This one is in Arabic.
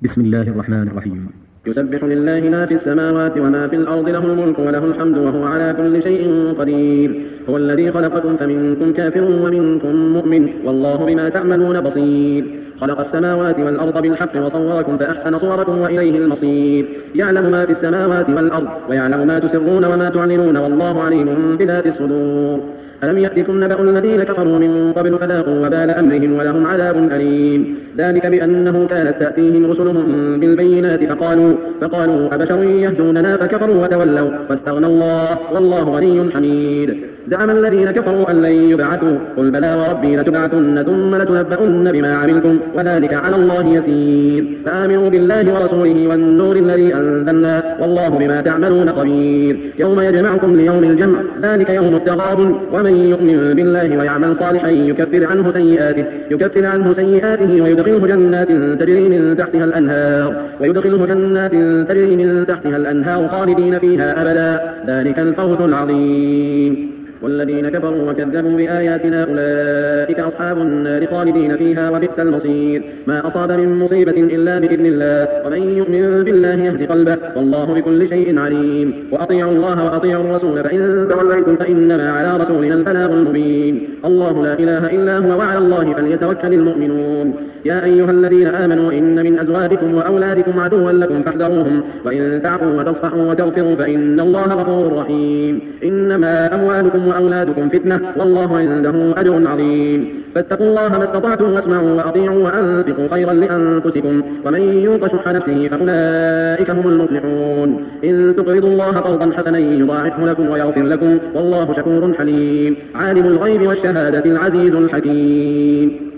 بسم الله الرحمن الرحيم. يسبح لله ما في السماوات وما في الأرض، له الملك وله الحمد وهو على كل شيء قدير. هو الذي خلقكم فمنكم كافر ومنكم مؤمن، والله بما تعملون بصير. خلق السماوات والأرض بالحق وصوركم فأحسن صوركم وإليه المصير. يعلم ما في السماوات والأرض ويعلم ما تسرون وما تعلنون، والله عليم بذات الصدور. ألم يأتكم نبأ الذين كفروا من قبل فذاقوا وبال أمرهم ولهم عذاب أليم. ذلك بأنه كانت تأتيهم رسلهم بالبينات فقالوا أبشر يهدوننا فكفروا وتولوا واستغنى الله والله غني حميد. زعم الذين كفروا أن لن يبعثوا، قل بلى وربي لتبعثن ثم لتنبؤن بما عملتم وذلك على الله يسير. فآمنوا بالله ورسوله والنور الذي أنزلنا، والله بما تعملون خبير. يوم يجمعكم ليوم الجمع، ذلك يوم التغابن. ومن يؤمن بالله ويعمل صالحا يكفر عنه سيئاته ويدخله جنات تجري من تحتها الأنهار خالدين فيها أبدا، ذلك الفوز العظيم. والذين كفروا وكذبوا بآياتنا أولئك أصحاب النار خالدين فيها وبئس المصير. ما أصاب من مصيبة إلا بإذن الله، ومن يؤمن بالله يهد قلبه، والله بكل شيء عليم. وأطيعوا الله وأطيعوا الرسول، فإن توليتم فإنما على رسولنا البلاغ المبين. الله لا إله إلا هو وعلى الله فليتوكل المؤمنون. يا أيها الذين آمنوا إن من أزواجكم وأولادكم عدوا لكم فاحذروهم، وإن تعفوا وتصفحوا وتغفروا فإن الله غفور رحيم. إنما أموالكم وأولادكم فتنة، والله عنده أجر عظيم. فاتقوا الله ما استطعتم واسمعوا وأطيعوا وأنفقوا خيرا لأنفسكم، ومن يوق شح نفسه فأولئك هم المفلحون. إن تقرضوا الله قرضا حسنا يضاعفه لكم ويغفر لكم، والله شكور حليم. عالم الغيب والشهادة العزيز الحكيم.